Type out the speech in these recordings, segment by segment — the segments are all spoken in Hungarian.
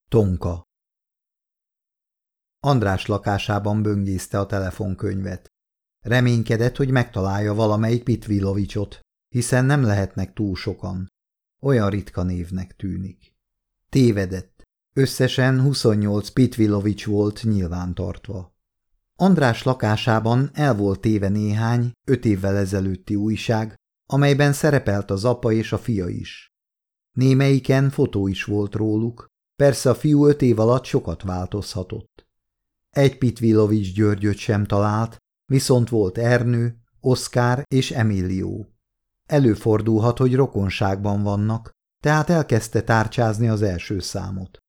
Tonka. András lakásában böngészte a telefonkönyvet. Reménykedett, hogy megtalálja valamelyik Pitvilovicsot, hiszen nem lehetnek túl sokan. Olyan ritka névnek tűnik. Tévedett. Összesen 28 Pitvilovics volt nyilvántartva. András lakásában el volt téve néhány 5 évvel ezelőtti újság, amelyben szerepelt az apa és a fia is. Némelyiken fotó is volt róluk, persze a fiú 5 év alatt sokat változhatott. Egy Pitvilovics Györgyöt sem talált, viszont volt Ernő, Oszkár és Emilio. Előfordulhat, hogy rokonságban vannak, tehát elkezdte tárcsázni az első számot.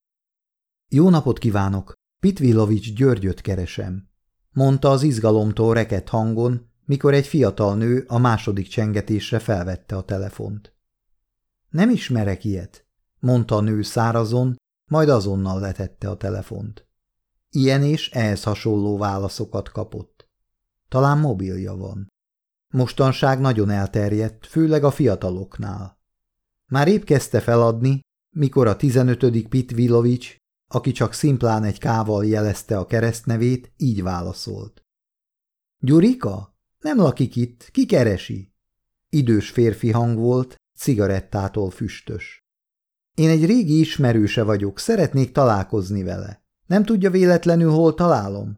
Jó napot kívánok, Pitvilovics Györgyöt keresem, mondta az izgalomtól rekedt hangon, mikor egy fiatal nő a második csengetésre felvette a telefont. Nem ismerek ilyet, mondta a nő szárazon, majd azonnal letette a telefont. Ilyen és ehhez hasonló válaszokat kapott. Talán mobilja van. Mostanság nagyon elterjedt, főleg a fiataloknál. Már épp kezdte feladni, mikor a 15. Pitvilovics, aki csak szimplán egy K-val jelezte a keresztnevét, így válaszolt. Gyurika? Nem lakik itt, ki keresi? Idős férfi hang volt, cigarettától füstös. Én egy régi ismerőse vagyok, szeretnék találkozni vele. Nem tudja véletlenül, hol találom?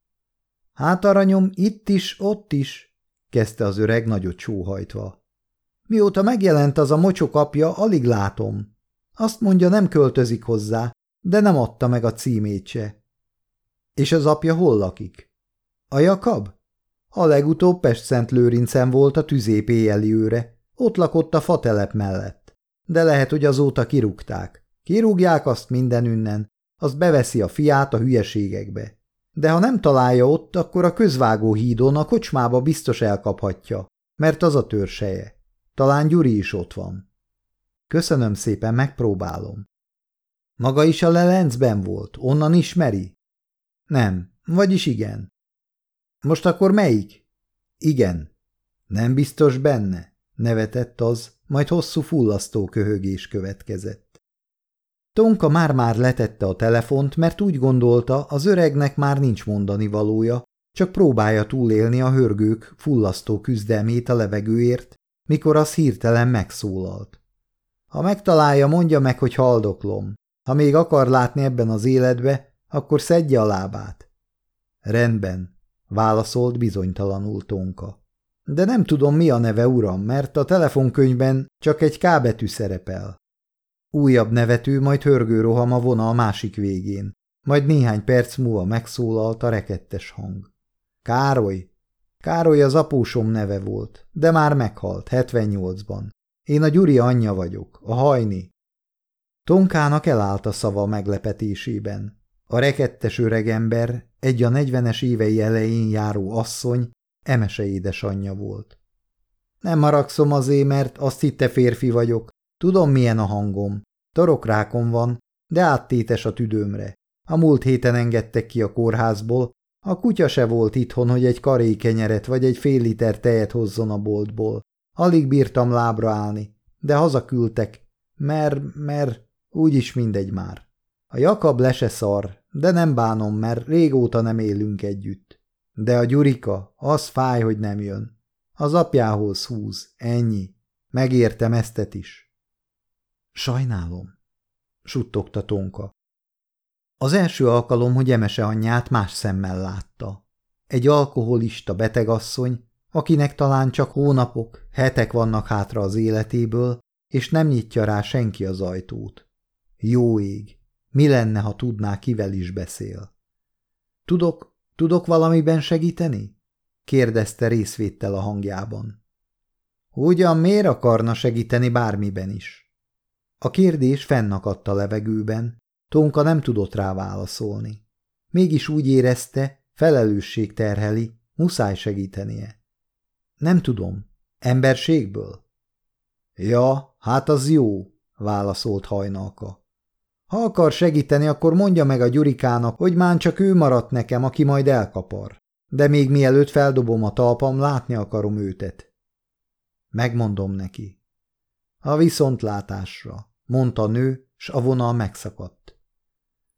Hát aranyom, itt is, ott is, kezdte az öreg nagyot sóhajtva. Mióta megjelent az a mocsok apja, alig látom. Azt mondja, nem költözik hozzá, de nem adta meg a címét se. És az apja hol lakik? A Jakab? A legutóbb Pestszentlőrincen volt a tüzép éjjeli őre, ott lakott a fatelep mellett. De lehet, hogy azóta kirúgták. Kirúgják azt mindenünnen, azt beveszi a fiát a hülyeségekbe. De ha nem találja ott, akkor a közvágóhídon a kocsmába biztos elkaphatja, mert az a törzseje. Talán Gyuri is ott van. Köszönöm szépen, megpróbálom. Maga is a Lelencben volt, onnan ismeri? Nem, vagyis igen. Most akkor melyik? Igen. Nem biztos benne? Nevetett az, majd hosszú fullasztó köhögés következett. Tonka már-már letette a telefont, mert úgy gondolta, az öregnek már nincs mondani valója, csak próbálja túlélni a hörgők fullasztó küzdelmét a levegőért, mikor az hirtelen megszólalt. Ha megtalálja, mondja meg, hogy haldoklom. Ha még akar látni ebben az életbe, akkor szedje a lábát. Rendben, válaszolt bizonytalanul Tonka. De nem tudom, mi a neve, uram, mert a telefonkönyvben csak egy K betű szerepel. Újabb nevető, majd hörgő roham a vonal másik végén, majd néhány perc múlva megszólalt a rekettes hang. Károly! Károly az apósom neve volt, de már meghalt, 78-ban. Én a Gyuri anyja vagyok, a Hajni. Tonkának elállt a szava meglepetésében. A rekettes öregember, egy a 40-es évei elején járó asszony, Emese édesanyja volt. Nem haragszom azért, mert azt hitte férfi vagyok. Tudom, milyen a hangom. Torokrákom van, de áttétes a tüdőmre. A múlt héten engedtek ki a kórházból, a kutya se volt itthon, hogy egy karé kenyeret vagy egy fél liter tejet hozzon a boltból. Alig bírtam lábra állni, de hazaküldtek, mert úgyis mindegy már. A Jakab le se szar, de nem bánom, mert régóta nem élünk együtt. De a Gyurika, az fáj, hogy nem jön. Az apjához húz, ennyi. Megértem eztet is. Sajnálom, suttogta Tonka. Az első alkalom, hogy Emese anyját más szemmel látta. Egy alkoholista betegasszony, akinek talán csak hónapok, hetek vannak hátra az életéből, és nem nyitja rá senki az ajtót. Jó ég, mi lenne, ha tudná, kivel is beszél? Tudok valamiben segíteni? Kérdezte részvéttel a hangjában. Ugyan miért akarna segíteni bármiben is? A kérdés fennakadt a levegőben, Tonka nem tudott rá válaszolni. Mégis úgy érezte, felelősség terheli, muszáj segítenie. Nem tudom, emberségből? Ja, hát az jó, válaszolt Hajnalka. Ha akar segíteni, akkor mondja meg a Gyurikának, hogy már csak ő maradt nekem, aki majd elkapar. De még mielőtt feldobom a talpam, látni akarom őtet. Megmondom neki. A viszontlátásra, mondta a nő, s a vonal megszakadt.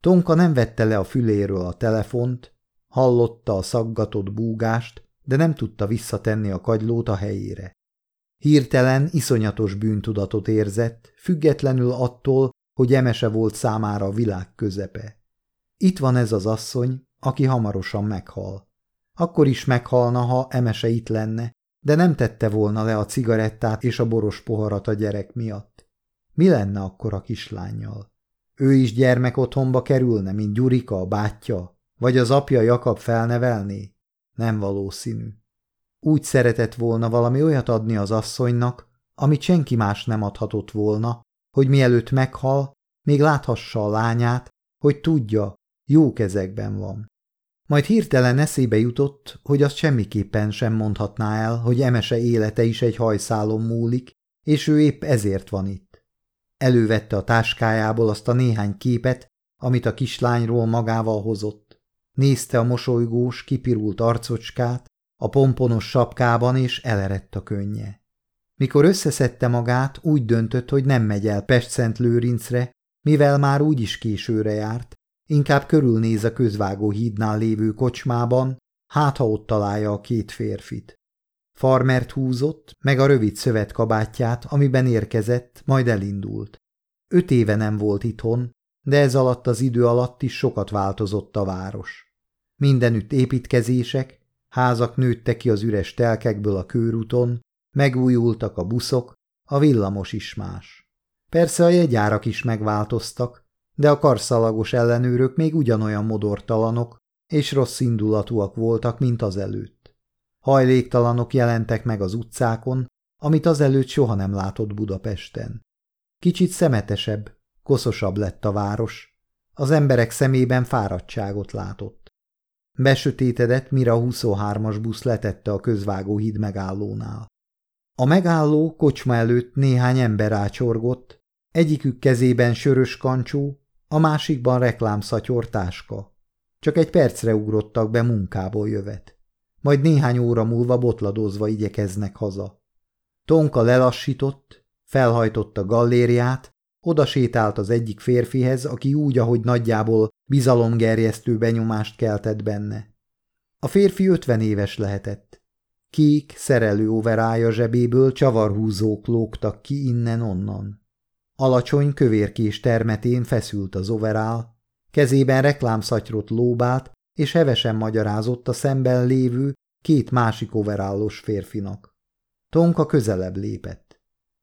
Tonka nem vette le a füléről a telefont, hallotta a szaggatott búgást, de nem tudta visszatenni a kagylót a helyére. Hirtelen iszonyatos bűntudatot érzett, függetlenül attól, hogy Emese volt számára a világ közepe. Itt van ez az asszony, aki hamarosan meghal. Akkor is meghalna, ha Emese itt lenne, de nem tette volna le a cigarettát és a boros poharat a gyerek miatt. Mi lenne akkor a kislánnyal? Ő is gyermekotthonba kerülne, mint Gyurika, a bátyja, vagy az apja Jakab felnevelné? Nem valószínű. Úgy szeretett volna valami olyat adni az asszonynak, amit senki más nem adhatott volna, hogy mielőtt meghal, még láthassa a lányát, hogy tudja, jó kezekben van. Majd hirtelen eszébe jutott, hogy azt semmiképpen sem mondhatná el, hogy Emese élete is egy hajszálon múlik, és ő épp ezért van itt. Elővette a táskájából azt a néhány képet, amit a kislányról magával hozott. Nézte a mosolygós, kipirult arcocskát, a pomponos sapkában, és elerett a könnye. Mikor összeszedte magát, úgy döntött, hogy nem megy el Pestszentlőrincre, mivel már úgyis későre járt, inkább körülnéz a közvágó hídnál lévő kocsmában, hát ha ott találja a két férfit. Farmert húzott, meg a rövid szövetkabátját, amiben érkezett, majd elindult. 5 éve nem volt itthon, de ez alatt az idő alatt is sokat változott a város. Mindenütt építkezések, házak nőttek ki az üres telkekből a körúton, megújultak a buszok, a villamos is más. Persze a jegyárak is megváltoztak, de a karszalagos ellenőrök még ugyanolyan modortalanok és rossz indulatúak voltak, mint azelőtt. Hajléktalanok jelentek meg az utcákon, amit azelőtt soha nem látott Budapesten. Kicsit szemetesebb, koszosabb lett a város, az emberek szemében fáradtságot látott. Besötétedett, mire a 23-as busz letette a közvágóhíd megállónál. A megálló kocsma előtt néhány ember ácsorgott, egyikük kezében sörös kancsó, a másikban reklámszatyor táska. Csak egy percre ugrottak be munkából jövet. Majd néhány óra múlva botladozva igyekeznek haza. Tonka lelassított, felhajtott a gallériát, oda sétált az egyik férfihez, aki úgy, ahogy nagyjából bizalomgerjesztő benyomást keltett benne. A férfi 50 éves lehetett. Kék, szerelő overája zsebéből csavarhúzók lógtak ki innen-onnan. Alacsony, kövérkés termetén feszült az overál, kezében reklámszatyrot lóbált, és hevesen magyarázott a szemben lévő 2 másik overállos férfinak. Tonka közelebb lépett.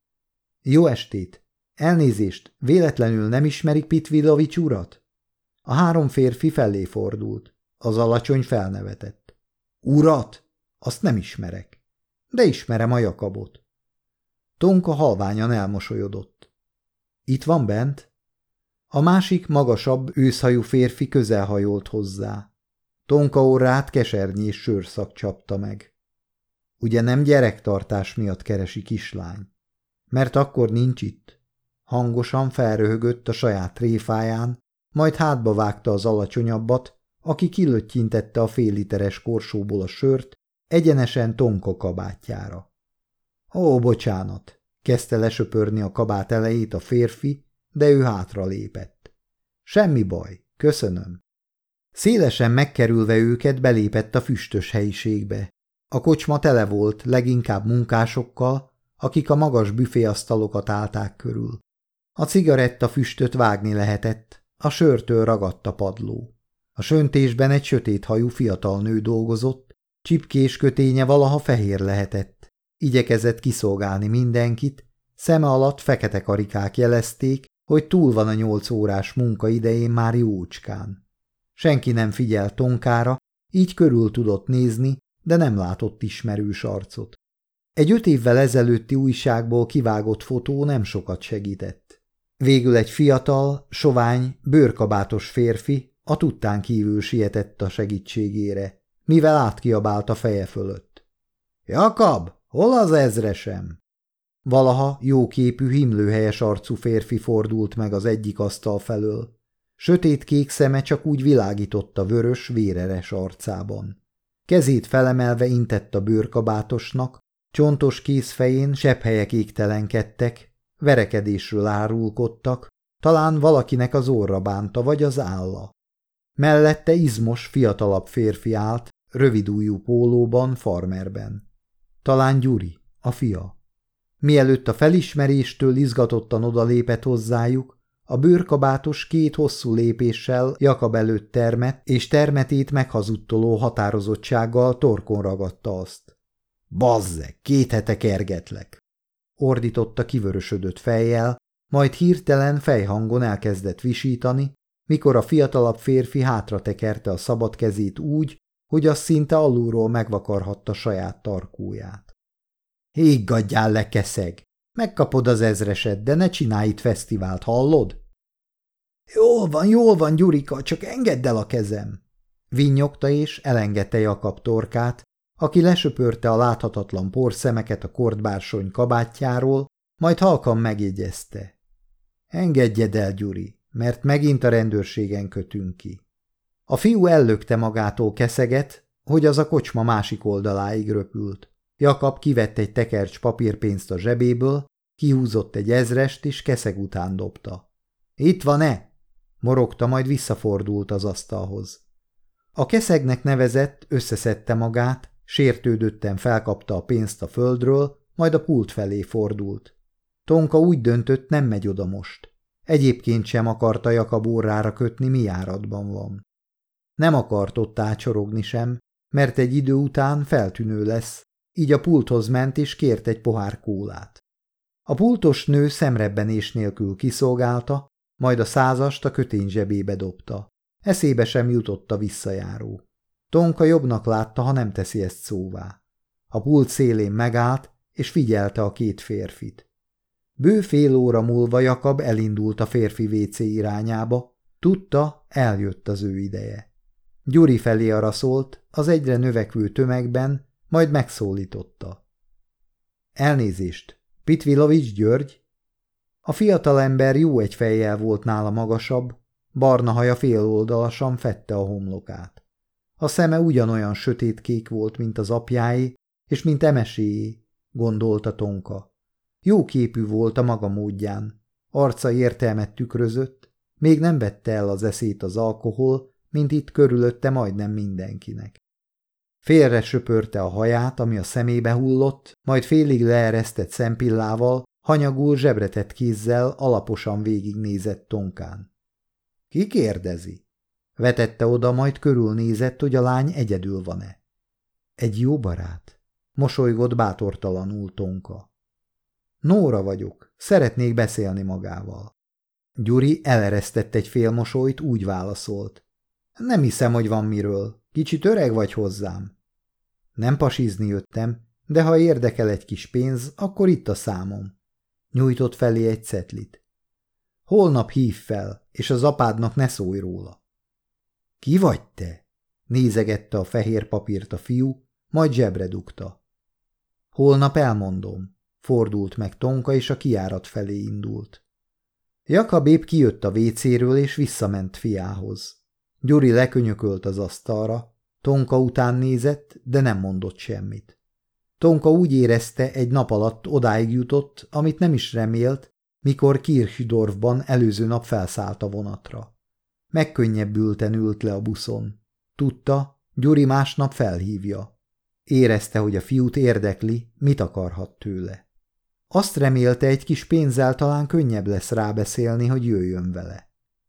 Jó estét! Elnézést, véletlenül nem ismerik Pitvilovics urat? A 3 férfi felé fordult. Az alacsony felnevetett. Urat? Azt nem ismerek. De ismerem a Jakabot. Tonka halványan elmosolyodott. Itt van bent? A másik, magasabb, őszhajú férfi közelhajolt hozzá. Tonka orrát kesernyés sörszak csapta meg. Ugye nem gyerektartás miatt keresi kislány? Mert akkor nincs itt. Hangosan felröhögött a saját tréfáján, majd hátba vágta az alacsonyabbat, aki kilöttyintette a félliteres korsóból a sört, egyenesen Tonka kabátjára. Ó, bocsánat, kezdte lesöpörni a kabát elejét a férfi, de ő hátra lépett. Semmi baj, köszönöm. Szélesen megkerülve őket belépett a füstös helyiségbe. A kocsma tele volt, leginkább munkásokkal, akik a magas büféasztalokat állták körül. A cigaretta füstöt vágni lehetett, a sörtől ragadt a padló. A söntésben egy sötéthajú fiatal nő dolgozott, csipkés köténye valaha fehér lehetett. Igyekezett kiszolgálni mindenkit, szeme alatt fekete karikák jelezték, hogy túl van a 8 órás munkaidején már jócskán. Senki nem figyelt Tonkára, így körül tudott nézni, de nem látott ismerős arcot. Egy 5 évvel ezelőtti újságból kivágott fotó nem sokat segített. Végül egy fiatal, sovány, bőrkabátos férfi a tudtán kívül sietett a segítségére, mivel átkiabált a feje fölött. Jakab, hol az ezresem? Valaha jóképű, himlőhelyes arcú férfi fordult meg az egyik asztal felől. Sötétkék szeme csak úgy világított a vörös, véreres arcában. Kezét felemelve intett a bőrkabátosnak, csontos kézfején sebhelyek égtelenkedtek, verekedésről árulkodtak, Talán valakinek az orra bánta, vagy az álla. Mellette izmos, fiatalabb férfi állt, rövidujjú pólóban, farmerben. Talán Gyuri, a fia. Mielőtt a felismeréstől izgatottan odalépett hozzájuk, a bőrkabátos 2 hosszú lépéssel Jakab előtt termett, és termetét meghazudtoló határozottsággal torkon ragadta azt. Bazzeg, 2 hete kergetlek! Ordította kivörösödött fejjel, majd hirtelen fejhangon elkezdett visítani, mikor a fiatalabb férfi hátra tekerte a szabad kezét úgy, hogy az szinte alulról megvakarhatta saját tarkóját. Higgadjál le, keszeg! Megkapod az ezreset, de ne csinálj itt fesztivált, hallod? Jól van, Gyurika, csak engedd el a kezem! Vinnyogta és elengedte Jakab torkát, aki lesöpörte a láthatatlan porszemeket a kordbársony kabátjáról, majd halkan megjegyezte. Engedjed el, Gyuri, mert megint a rendőrségen kötünk ki. A fiú ellökte magától keszeget, hogy az a kocsma másik oldaláig röpült. Jakab kivett egy tekercs papírpénzt a zsebéből, kihúzott egy ezrest, és keszeg után dobta. Itt van-e? Morogta, majd visszafordult az asztalhoz. A keszegnek nevezett, összeszedte magát, sértődötten felkapta a pénzt a földről, majd a pult felé fordult. Tonka úgy döntött, nem megy oda most. Egyébként sem akarta Jakab órára kötni, mi járatban van. Nem akart ott ácsorogni sem, mert egy idő után feltűnő lesz, így a pulthoz ment és kért egy pohár kólát. A pultos nő szemrebbenés nélkül kiszolgálta, majd a 100-ast a kötény zsebébe dobta. Eszébe sem jutott a visszajáró. Tonka jobbnak látta, ha nem teszi ezt szóvá. A pult szélén megállt, és figyelte a 2 férfit. Bő fél óra múlva Jakab elindult a férfi WC irányába, tudta, eljött az ő ideje. Gyuri felé araszolt, az egyre növekvő tömegben, majd megszólította. Elnézést, Pitvilovics György? A fiatalember jó egy fejjel volt nála magasabb, barna haja féloldalasan fedte a homlokát. A szeme ugyanolyan sötétkék volt, mint az apjáé, és mint emeséjé, gondolta Tonka. Jó képű volt a maga módján, arca értelmet tükrözött, még nem vette el az eszét az alkohol, mint itt körülötte majdnem mindenkinek. Félre söpörte a haját, ami a szemébe hullott, majd félig leeresztett szempillával, hanyagul zsebretett kézzel alaposan végignézett Tonkán. Ki kérdezi? Vetette oda, majd körülnézett, hogy a lány egyedül van-e. Egy jó barát, mosolygott bátortalanul Tonka. Nóra vagyok, szeretnék beszélni magával. Gyuri eleresztett egy félmosolyt, úgy válaszolt. Nem hiszem, hogy van miről. Kicsit öreg vagy hozzám. Nem pasizni jöttem, de ha érdekel egy kis pénz, akkor itt a számom. Nyújtott felé egy cetlit. Holnap hív fel, és az apádnak ne szólj róla. Ki vagy te? Nézegette a fehér papírt a fiú, majd zsebre dugta. Holnap elmondom. Fordult meg Tonka, és a kijárat felé indult. Jakab épp kijött a vécéről, és visszament fiához. Gyuri lekönyökölt az asztalra, Tonka után nézett, de nem mondott semmit. Tonka úgy érezte, egy nap alatt odáig jutott, amit nem is remélt, mikor Kirchdorfban előző nap felszállt a vonatra. Megkönnyebbülten ült le a buszon. Tudta, Gyuri másnap felhívja. Érezte, hogy a fiút érdekli, mit akarhat tőle. Azt remélte, egy kis pénzzel talán könnyebb lesz rábeszélni, hogy jöjjön vele.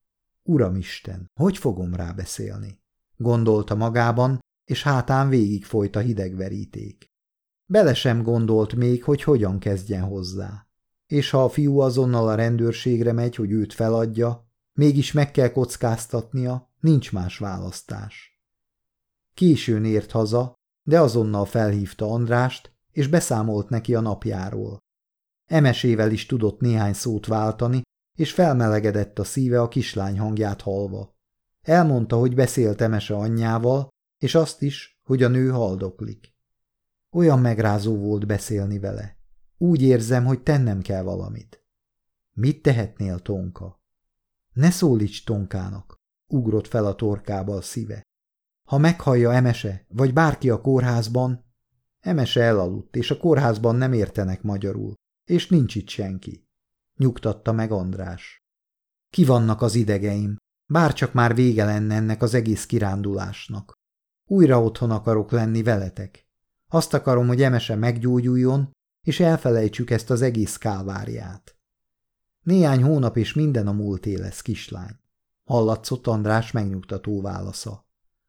Uramisten, hogy fogom rábeszélni? Gondolta magában, és hátán végigfolyt a hideg veríték. Bele sem gondolt még, hogy hogyan kezdjen hozzá. És ha a fiú azonnal a rendőrségre megy, hogy őt feladja, mégis meg kell kockáztatnia, nincs más választás. Későn ért haza, de azonnal felhívta Andrást, és beszámolt neki a napjáról. Emesével is tudott néhány szót váltani, és felmelegedett a szíve a kislány hangját hallva. Elmondta, hogy beszélt Emese anyjával, és azt is, hogy a nő haldoklik. Olyan megrázó volt beszélni vele. Úgy érzem, hogy tennem kell valamit. Mit tehetnél, Tonka? Ne szólíts Tonkának, ugrott fel a torkába a szíve. Ha meghallja Emese, vagy bárki a kórházban, Emese elaludt, és a kórházban nem értenek magyarul, és nincs itt senki. Nyugtatta meg András. Ki vannak az idegeim, bárcsak már vége lenne ennek az egész kirándulásnak. Újra otthon akarok lenni veletek. Azt akarom, hogy Emese meggyógyuljon, és elfelejtsük ezt az egész káváriát. Néhány hónap és minden a múlté lesz, kislány. Hallatszott András megnyugtató válasza.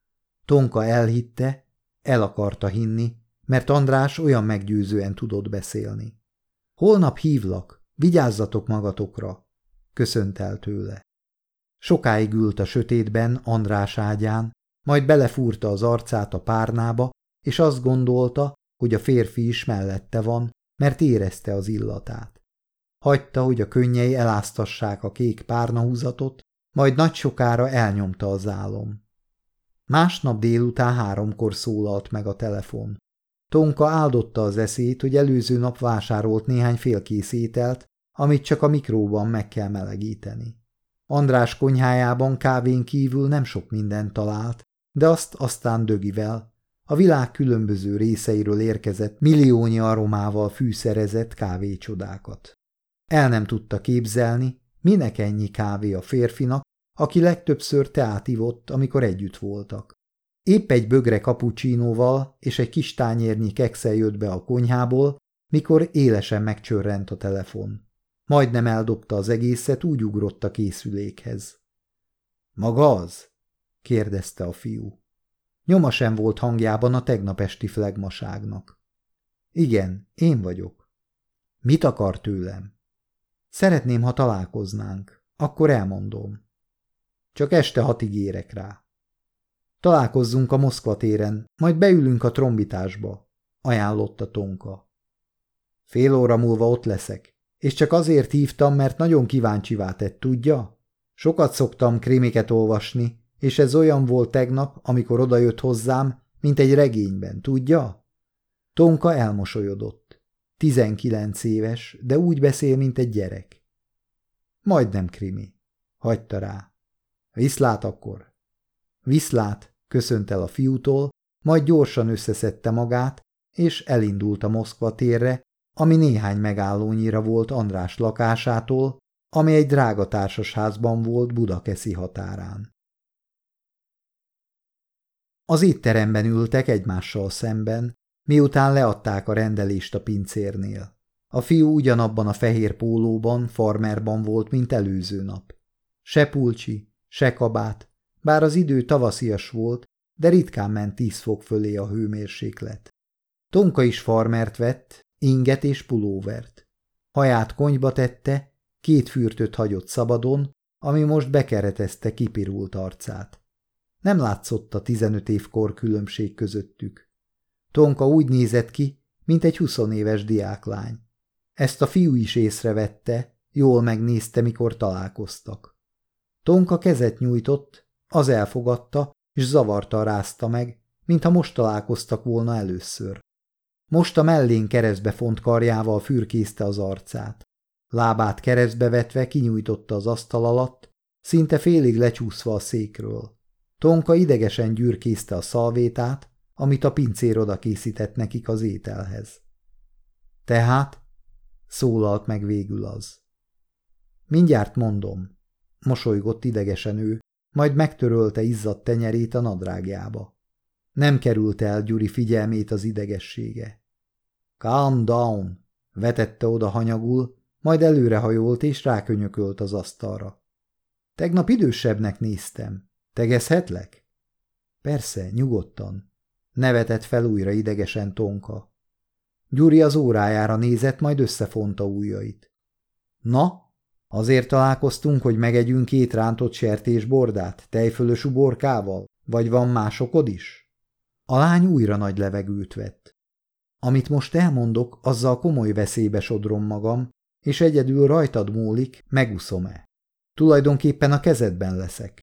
Tonka elhitte, el akarta hinni, mert András olyan meggyőzően tudott beszélni. Holnap hívlak, vigyázzatok magatokra, köszönt el tőle. Sokáig ült a sötétben András ágyán, majd belefúrta az arcát a párnába, és azt gondolta, hogy a férfi is mellette van, mert érezte az illatát. Hagyta, hogy a könnyei eláztassák a kék párnahúzatot, majd nagy sokára elnyomta az álom. Másnap délután 3-kor szólalt meg a telefon. Tonka áldotta az eszét, hogy előző nap vásárolt néhány félkész ételt, amit csak a mikróban meg kell melegíteni. András konyhájában kávén kívül nem sok mindent talált, de azt aztán dögivel, a világ különböző részeiről érkezett milliónyi aromával fűszerezett kávécsodákat. El nem tudta képzelni, minek ennyi kávé a férfinak, aki legtöbbször teát ivott, amikor együtt voltak. Épp egy bögre kapucsinóval és egy kis tányérnyi kekszel jött be a konyhából, mikor élesen megcsörrent a telefon. Majdnem eldobta az egészet, úgy ugrott a készülékhez. – Maga az? – kérdezte a fiú. Nyoma sem volt hangjában a tegnap esti flegmaságnak. – Igen, én vagyok. – Mit akar tőlem? – Szeretném, ha találkoznánk. Akkor elmondom. – Csak este 6-ig érek rá. – Találkozzunk a Moszkva téren, majd beülünk a trombitásba, ajánlotta Tonka. – Fél óra múlva ott leszek, és csak azért hívtam, mert nagyon kíváncsivá tett, tudja? Sokat szoktam krimiket olvasni, és ez olyan volt tegnap, amikor odajött hozzám, mint egy regényben, tudja? Tonka elmosolyodott. 19 éves, de úgy beszél, mint egy gyerek. Majdnem krimi. Hagyta rá. Viszlát akkor. Viszlát, köszönt el a fiútól, majd gyorsan összeszedte magát, és elindult a Moszkva térre, ami néhány megállónyira volt András lakásától, ami egy drága társasházban volt Budakeszi határán. Az étteremben ültek egymással szemben, miután leadták a rendelést a pincérnél. A fiú ugyanabban a fehér pólóban, farmerban volt, mint előző nap. Se pulcsi, se kabát, bár az idő tavaszias volt, de ritkán ment 10 fok fölé a hőmérséklet. Tonka is farmert vett, inget és pulóvert. Haját konyba tette, 2 fürtöt hagyott szabadon, ami most bekeretezte kipirult arcát. Nem látszott a 15 évkor különbség közöttük. Tonka úgy nézett ki, mint egy 20 éves diáklány. Ezt a fiú is észrevette, jól megnézte, mikor találkoztak. Tonka kezet nyújtott, az elfogadta, és zavartan rázta meg, mintha most találkoztak volna először. Most a mellén keresztbe font karjával fürkészte az arcát. Lábát keresztbe vetve kinyújtotta az asztal alatt, szinte félig lecsúszva a székről. Tonka idegesen gyűrkészte a szalvétát, amit a pincér oda készített nekik az ételhez. Tehát? Szólalt meg végül az. Mindjárt mondom, mosolygott idegesen ő, majd megtörölte izzadt tenyerét a nadrágjába. Nem került el Gyuri figyelmét az idegessége. Calm down, vetette oda hanyagul, majd előrehajolt és rákönyökölt az asztalra. Tegnap idősebbnek néztem. Tegezhetlek? Persze, nyugodtan. Nevetett fel újra idegesen Tonka. Gyuri az órájára nézett, majd összefonta ujjait. Na, azért találkoztunk, hogy megegyünk 2 rántott sertésbordát, tejfölös uborkával, vagy van másokod is? A lány újra nagy levegőt vett. Amit most elmondok, azzal komoly veszélybe sodrom magam, és egyedül rajtad múlik, megúszom-e. Tulajdonképpen a kezedben leszek.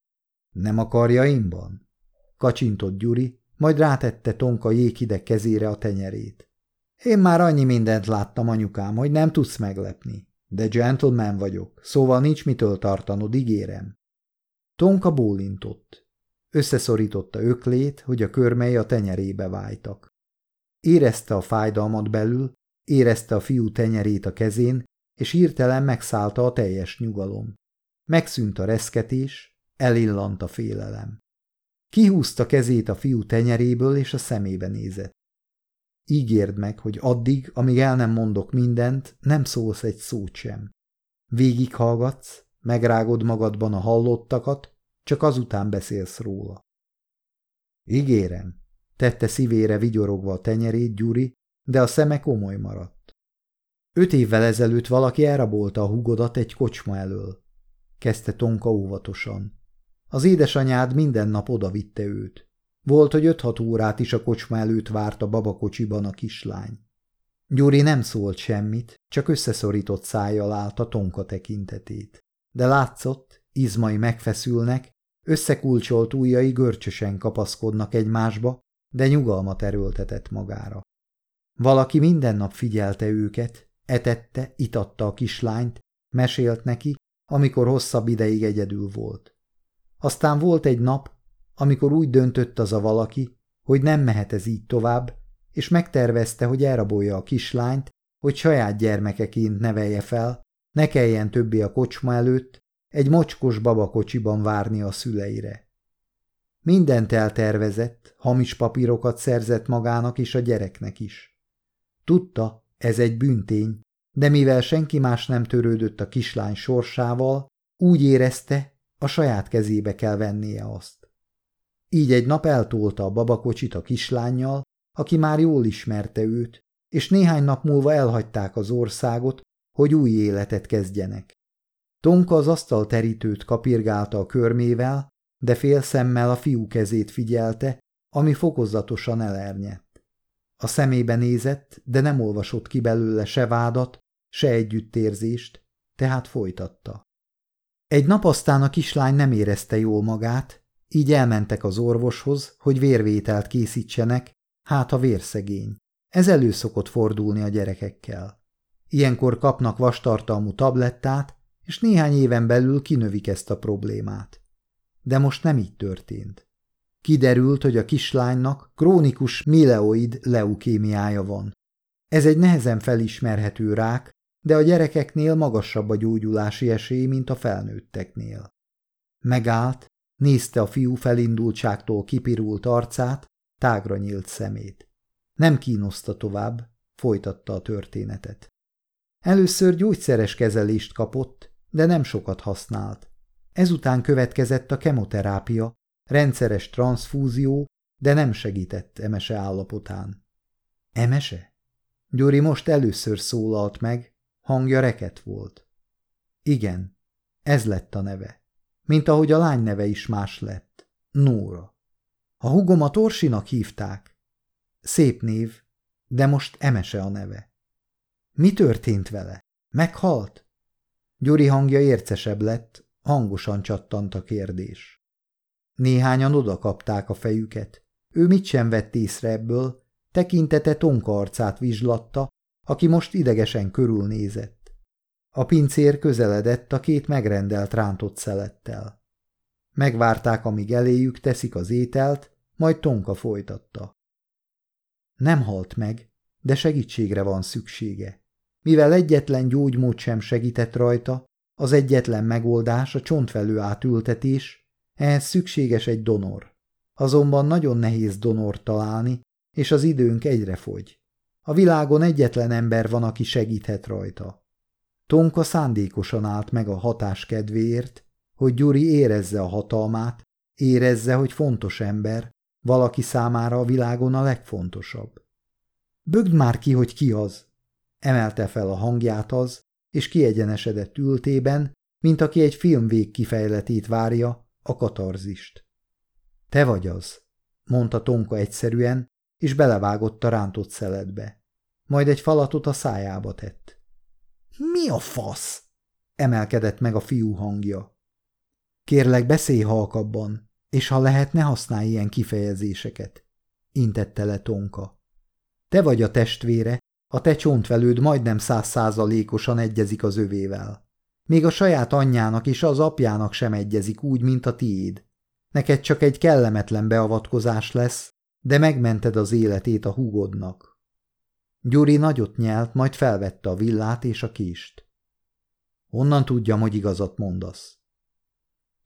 Nem a karjaimban? Kacsintott Gyuri, majd rátette Tonka jéghideg kezére a tenyerét. Én már annyi mindent láttam, anyukám, hogy nem tudsz meglepni. De gentleman vagyok, szóval nincs mitől tartanod, ígérem. Tonka bólintott. Összeszorította öklét, hogy a körmei a tenyerébe vájtak. Érezte a fájdalmat belül, érezte a fiú tenyerét a kezén, és hirtelen megszállta a teljes nyugalom. Megszűnt a reszketés, elillant a félelem. Kihúzta kezét a fiú tenyeréből, és a szemébe nézett. Ígérd meg, hogy addig, amíg el nem mondok mindent, nem szólsz egy szót sem. Végighallgatsz, megrágod magadban a hallottakat, csak azután beszélsz róla. Ígérem, tette szívére vigyorogva a tenyerét Gyuri, de a szeme komoly maradt. 5 évvel ezelőtt valaki elrabolta a húgodat egy kocsma elől, kezdte Tonka óvatosan. Az édesanyád minden nap odavitte őt. Volt, hogy 5-6 órát is a kocsma előtt várt a babakocsiban a kislány. Gyuri nem szólt semmit, csak összeszorított szájjal állta Tonka tekintetét. De látszott, izmai megfeszülnek, összekulcsolt ujjai görcsösen kapaszkodnak egymásba, de nyugalmat erőltetett magára. Valaki minden nap figyelte őket, etette, itatta a kislányt, mesélt neki, amikor hosszabb ideig egyedül volt. Aztán volt egy nap, amikor úgy döntött az a valaki, hogy nem mehet ez így tovább, és megtervezte, hogy elrabolja a kislányt, hogy saját gyermekeként nevelje fel, ne kelljen többé a kocsma előtt, egy mocskos babakocsiban várni a szüleire. Mindent eltervezett, hamis papírokat szerzett magának és a gyereknek is. Tudta, ez egy bűntény, de mivel senki más nem törődött a kislány sorsával, úgy érezte, a saját kezébe kell vennie azt. Így egy nap eltolta a babakocsit a kislánnyal, aki már jól ismerte őt, és néhány nap múlva elhagyták az országot, hogy új életet kezdjenek. Tonka az asztalterítőt kapirgálta a körmével, de félszemmel a fiú kezét figyelte, ami fokozatosan elernyett. A szemébe nézett, de nem olvasott ki belőle se vádat, se együttérzést, tehát folytatta. Egy nap aztán a kislány nem érezte jól magát, így elmentek az orvoshoz, hogy vérvételt készítsenek, hát a vérszegény. Ez elő szokott fordulni a gyerekekkel. Ilyenkor kapnak vastartalmú tablettát, és néhány éven belül kinövik ezt a problémát. De most nem így történt. Kiderült, hogy a kislánynak krónikus mieloid leukémiája van. Ez egy nehezen felismerhető rák, de a gyerekeknél magasabb a gyógyulási esély, mint a felnőtteknél. Megállt, nézte a fiú felindultságtól kipirult arcát, tágra nyílt szemét. Nem kínoszta tovább, folytatta a történetet. Először gyógyszeres kezelést kapott, de nem sokat használt. Ezután következett a kemoterápia, rendszeres transzfúzió, de nem segített Emese állapotán. Emese? Gyuri most először szólalt meg, hangja reket volt. Igen, ez lett a neve. Mint ahogy a lány neve is más lett. Nóra. A húgomat Orsinak hívták. Szép név, de most Emese a neve. Mi történt vele? Meghalt? Gyuri hangja ércesebb lett, hangosan csattant a kérdés. Néhányan odakapták a fejüket. Ő mit sem vett észre ebből, tekintete Tonka arcát vizslatta, aki most idegesen körülnézett. A pincér közeledett a 2 megrendelt rántott szelettel. Megvárták, amíg eléjük teszik az ételt, majd Tonka folytatta. Nem halt meg, de segítségre van szüksége. Mivel egyetlen gyógymód sem segített rajta, az egyetlen megoldás a csontvelő átültetés, ehhez szükséges egy donor. Azonban nagyon nehéz donort találni, és az időnk egyre fogy. A világon egyetlen ember van, aki segíthet rajta. Tonka szándékosan állt meg a hatás kedvéért, hogy Gyuri érezze a hatalmát, érezze, hogy fontos ember, valaki számára a világon a legfontosabb. Bögd már ki, hogy ki az! Emelte fel a hangját az, és kiegyenesedett ültében, mint aki egy film végkifejletét várja, a katarzist. Te vagy az, mondta Tonka egyszerűen, és belevágott a rántott szeletbe. Majd egy falatot a szájába tett. Mi a fasz? Emelkedett meg a fiú hangja. Kérlek, beszélj halkabban, és ha lehet, ne használj ilyen kifejezéseket, intette le Tonka. Te vagy a testvére, a te csontvelőd majdnem 100%-osan egyezik az övével. Még a saját anyjának és az apjának sem egyezik úgy, mint a tiéd. Neked csak egy kellemetlen beavatkozás lesz, de megmented az életét a húgodnak. Gyuri nagyot nyelt, majd felvette a villát és a kést. Honnan tudjam, hogy igazat mondasz?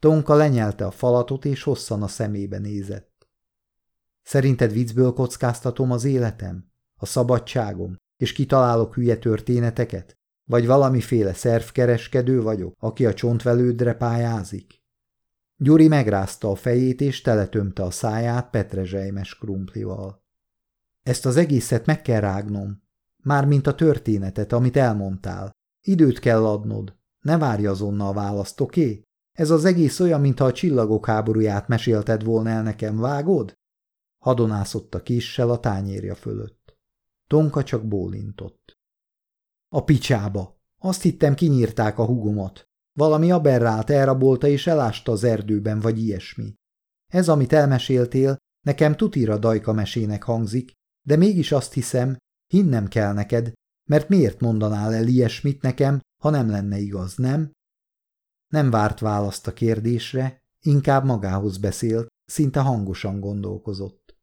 Tonka lenyelte a falatot, és hosszan a szemébe nézett. Szerinted viccből kockáztatom az életem? A szabadságom? És kitalálok hülye történeteket? Vagy valamiféle szervkereskedő vagyok, aki a csontvelődre pályázik? Gyuri megrázta a fejét, és teletömte a száját petrezselymes krumplival. Ezt az egészet meg kell rágnom. Mármint a történetet, amit elmondtál. Időt kell adnod. Ne várj azonnal választ, oké? Ez az egész olyan, mintha a Csillagok háborúját mesélted volna el nekem, vágod? Hadonászott a késsel a tányérja fölött. Tonka csak bólintott. A picsába! Azt hittem, kinyírták a húgomat. Valami aberrált elrabolta és elásta az erdőben, vagy ilyesmi. Ez, amit elmeséltél, nekem tutira dajka mesének hangzik, de mégis azt hiszem, hinnem kell neked, mert miért mondanál el ilyesmit nekem, ha nem lenne igaz, nem? Nem várt választ a kérdésre, inkább magához beszélt, szinte hangosan gondolkozott.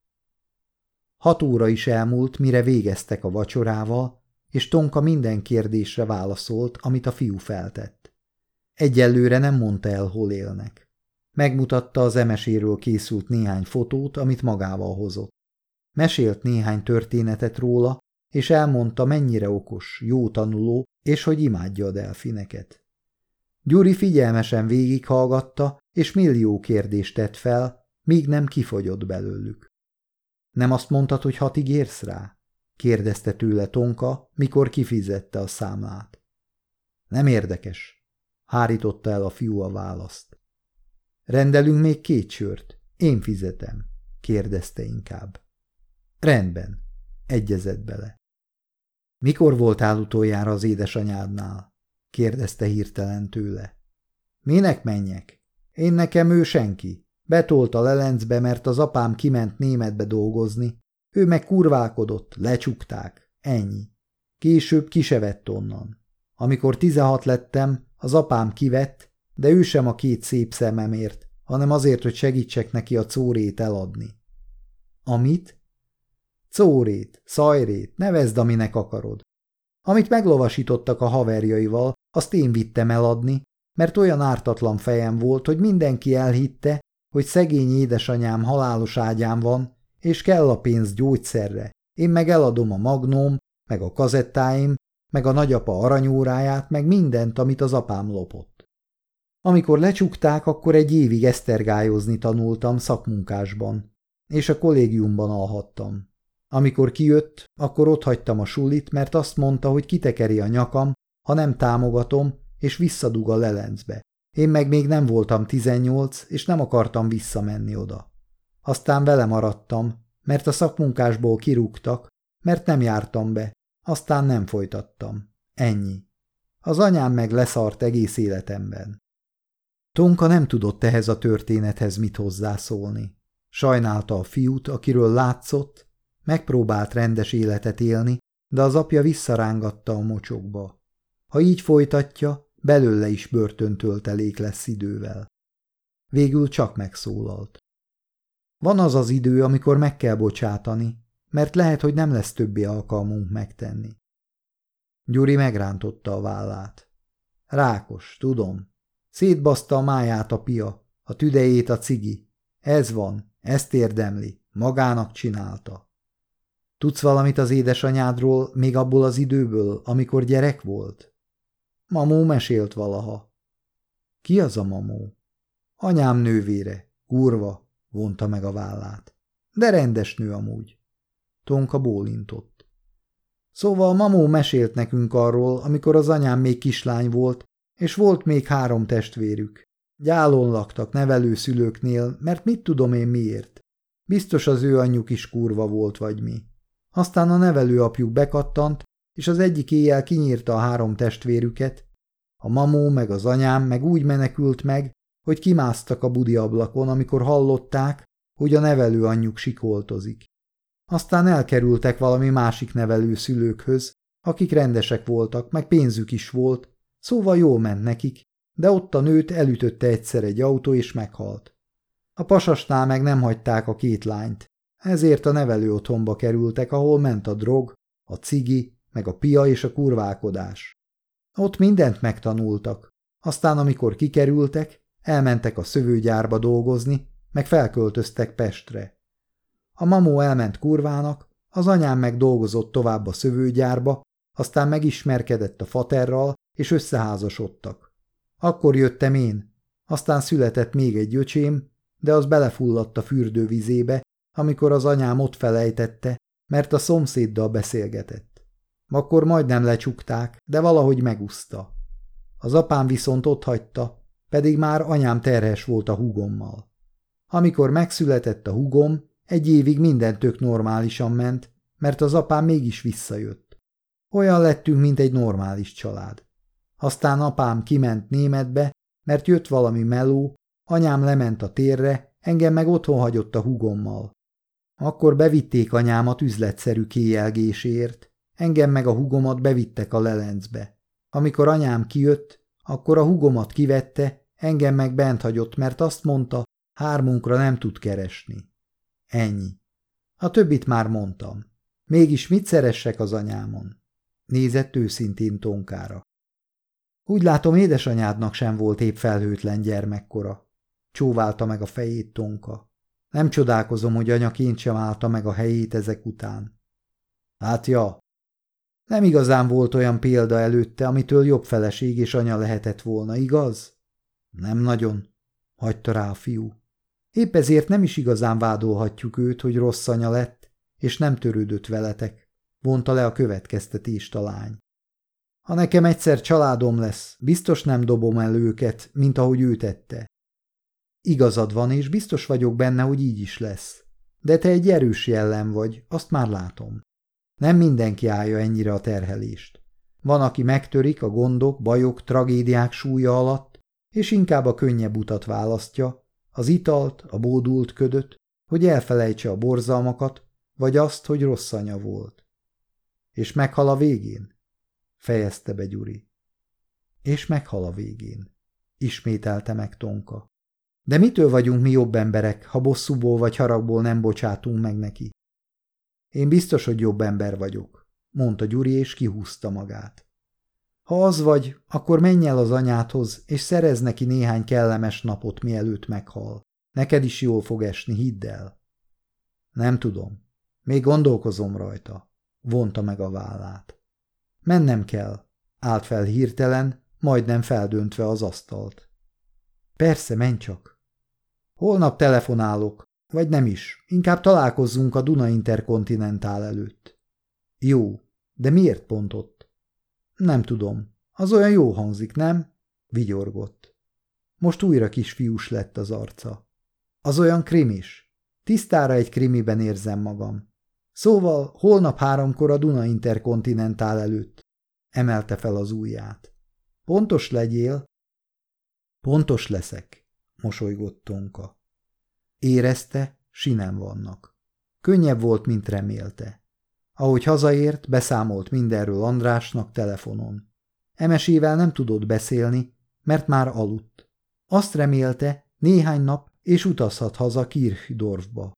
6 óra is elmúlt, mire végeztek a vacsorával, és Tonka minden kérdésre válaszolt, amit a fiú feltett. Egyelőre nem mondta el, hol élnek. Megmutatta az emeséről készült néhány fotót, amit magával hozott. Mesélt néhány történetet róla, és elmondta, mennyire okos, jó tanuló, és hogy imádja a delfineket. Gyuri figyelmesen végighallgatta, és millió kérdést tett fel, míg nem kifogyott belőlük. Nem azt mondtad, hogy 6-ig érsz rá? Kérdezte tőle Tonka, mikor kifizette a számlát. Nem érdekes, hárította el a fiú a választ. Rendelünk még 2 sört, én fizetem, kérdezte inkább. Rendben, egyezett bele. Mikor voltál utoljára az édesanyádnál? Kérdezte hirtelen tőle. Minek menjek? Én nekem ő senki. Betolt a Lelencbe, mert az apám kiment Németbe dolgozni. Ő meg kurválkodott, lecsukták. Ennyi. Később ki se vett onnan. Amikor 16 lettem, az apám kivett, de ő sem a 2 szép szememért, hanem azért, hogy segítsek neki a córét eladni. Amit? Córét, szajrét, nevezd, aminek akarod. Amit meglovasítottak a haverjaival, azt én vittem eladni, mert olyan ártatlan fejem volt, hogy mindenki elhitte, hogy szegény édesanyám halálos ágyán van, és kell a pénz gyógyszerre. Én meg eladom a magnóm, meg a kazettáim, meg a nagyapa aranyóráját, meg mindent, amit az apám lopott. Amikor lecsukták, akkor egy évig esztergályozni tanultam szakmunkásban, és a kollégiumban alhattam. Amikor kijött, akkor otthagytam a sulit, mert azt mondta, hogy kitekeri a nyakam, ha nem támogatom, és visszadug a Lelencbe. Én meg még nem voltam 18, és nem akartam visszamenni oda. Aztán vele maradtam, mert a szakmunkásból kirúgtak, mert nem jártam be, aztán nem folytattam. Ennyi. Az anyám meg leszart egész életemben. Tonka nem tudott ehhez a történethez mit hozzászólni. Sajnálta a fiút, akiről látszott, megpróbált rendes életet élni, de az apja visszarángatta a mocsokba. Ha így folytatja, belőle is börtöntöltelék lesz idővel. Végül csak megszólalt. Van az az idő, amikor meg kell bocsátani, mert lehet, hogy nem lesz többé alkalmunk megtenni. Gyuri megrántotta a vállát. Rákos, tudom. Szétbaszta a máját a pia, a tüdejét a cigi. Ez van, ezt érdemli, magának csinálta. Tudsz valamit az édesanyádról, még abból az időből, amikor gyerek volt? Mamó mesélt valaha. Ki az a mamó? Anyám nővére, kurva, vonta meg a vállát. De rendes nő amúgy. Tonka bólintott. Szóval mamó mesélt nekünk arról, amikor az anyám még kislány volt, és volt még 3 testvérük. Gyálon laktak nevelőszülőknél, mert mit tudom én miért. Biztos az ő anyjuk is kurva volt, vagy mi. Aztán a nevelőapjuk bekattant, és az egyik éjjel kinyírta a 3 testvérüket. A mamó meg az anyám meg úgy menekült meg, hogy kimásztak a budi ablakon, amikor hallották, hogy a nevelőanyjuk sikoltozik. Aztán elkerültek valami másik nevelőszülőkhöz, akik rendesek voltak, meg pénzük is volt, szóval jól ment nekik, de ott a nőt elütötte egyszer egy autó, és meghalt. A pasasnál meg nem hagyták a 2 lányt, ezért a nevelő otthonba kerültek, ahol ment a drog, a cigi, meg a pia és a kurválkodás. Ott mindent megtanultak, aztán amikor kikerültek, elmentek a szövőgyárba dolgozni, meg felköltöztek Pestre. A mamó elment kurvának, az anyám meg dolgozott tovább a szövőgyárba, aztán megismerkedett a faterral, és összeházasodtak. Akkor jöttem én, aztán született még egy öcsém, de az belefulladt a fürdővizébe, amikor az anyám ott felejtette, mert a szomszéddal beszélgetett. Akkor majdnem lecsukták, de valahogy megúszta. Az apám viszont otthagyta, pedig már anyám terhes volt a húgommal. Amikor megszületett a húgom, egy évig minden tök normálisan ment, mert az apám mégis visszajött. Olyan lettünk, mint egy normális család. Aztán apám kiment Németbe, mert jött valami meló, anyám lement a térre, engem meg otthon hagyott a húgommal. Akkor bevitték anyámat üzletszerű kéjelgésért, engem meg a húgomat bevittek a lelencbe. Amikor anyám kijött, akkor a húgomat kivette, engem meg bent hagyott, mert azt mondta, hármunkra nem tud keresni. Ennyi. A többit már mondtam. Mégis mit szeressek az anyámon? Nézett őszintén Tonkára. Úgy látom, édesanyádnak sem volt épp felhőtlen gyermekkora. Csóválta meg a fejét Tonka. Nem csodálkozom, hogy anyaként sem állta meg a helyét ezek után. Hát ja, nem igazán volt olyan példa előtte, amitől jobb feleség és anya lehetett volna, igaz? Nem nagyon, hagyta rá a fiú. Épp ezért nem is igazán vádolhatjuk őt, hogy rossz anya lett, és nem törődött veletek, vonta le a következtetést a lány. Ha nekem egyszer családom lesz, biztos nem dobom el őket, mint ahogy ő tette. Igazad van, és biztos vagyok benne, hogy így is lesz. De te egy erős jellem vagy, azt már látom. Nem mindenki állja ennyire a terhelést. Van, aki megtörik a gondok, bajok, tragédiák súlya alatt, és inkább a könnyebb utat választja, az italt, a bódult ködöt, hogy elfelejtse a borzalmakat, vagy azt, hogy rossz anya volt. És meghal a végén? Fejezte be Gyuri. És meghal a végén, ismételte meg Tonka. De mitől vagyunk mi jobb emberek, ha bosszúból vagy haragból nem bocsátunk meg neki? Én biztos, hogy jobb ember vagyok, mondta Gyuri, és kihúzta magát. Ha az vagy, akkor menj el az anyádhoz, és szerezz neki néhány kellemes napot, mielőtt meghal. Neked is jól fog esni, hidd el. Nem tudom. Még gondolkozom rajta, vonta meg a vállát. Mennem kell, állt fel hirtelen, majdnem feldöntve az asztalt. Persze, menj csak. Holnap telefonálok, vagy nem is, inkább találkozzunk a Duna Interkontinentál előtt. Jó, de miért pont ott? Nem tudom, az olyan jó hangzik, nem? Vigyorgott. Most újra kisfiús lett az arca. Az olyan krimis. Tisztára egy krimiben érzem magam. Szóval holnap 3-kor a Duna Interkontinentál előtt. Emelte fel az ujját. Pontos legyél? Pontos leszek, mosolygott Tonka. Érezte, sinem vannak. Könnyebb volt, mint remélte. Ahogy hazaért, beszámolt mindenről Andrásnak telefonon. Emesével nem tudott beszélni, mert már aludt. Azt remélte, néhány nap, és utazhat haza Kirchdorfba.